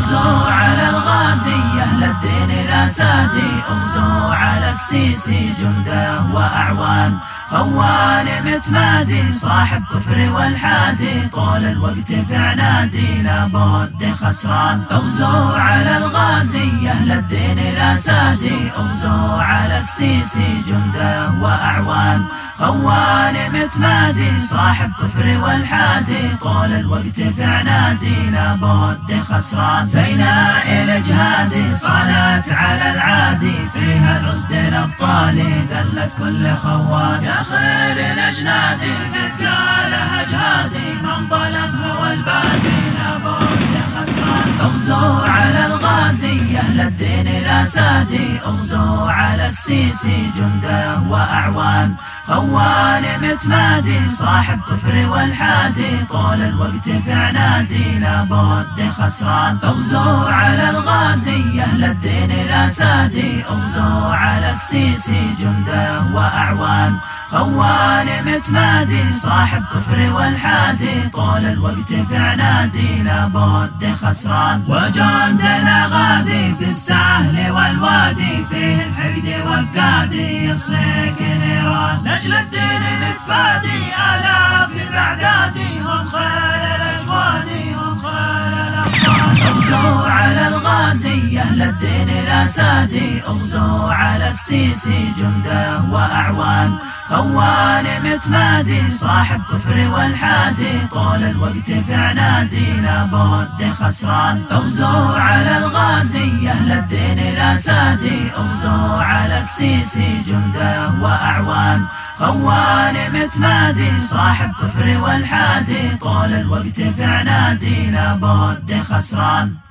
اغزوا على الغازي أهل الدين الأسادي، اغزوا على السيسي جنده وأعوان، خوان متمادي صاحب كفر والحادي، طول الوقت في عنادي لابد خسران. اغزوا على الغازي أهل الدين الأسادي، اغزوا على السيسي جنده وأعوان، خوان متمادي صاحب كفر والحادي، طول الوقت في عنادي لابد خسران. سيناء الإجهادي صالت على العادي، فيها الأسد الأبطالي ذلت كل خوان، يا خير الأجنادي قد قالها جهادي، من ظلم هو البادي لابد خسران. اغزوا على الغازي أهل الدين الأسادي، اغزوا على السيسي جنده وأعوان، خوان متمادي صاحب كفر والحادي، طول الوقت في عنادي لابد خسران. اغزوا على الغازي أهل الدين الأسادي، اغزوا على السيسي جنده وأعوان، خوان متمادي صاحب كفر والحادي، طول الوقت في عنادي لابد خسران. وجندنا غادي في السهل والوادي، فيه الحقد والقادي يصلك نيران، لأجل الدين نتفادي آلاف بعدادي، هم خير الأجوادي هم خير الأخوان. اغزوا على الغازي أهل الدين الأسادي، اغزوا على السيسي جنده وأعوان، خوان متمادي صاحب كفر والحادي، طول الوقت في عنادي لابد خسران. اغزوا على الغازي أهل الدين الأسادي، اغزوا على السيسي جنده وأعوان، خوان متمادي صاحب كفر والحادي، طول الوقت في عنادي لابد خسران.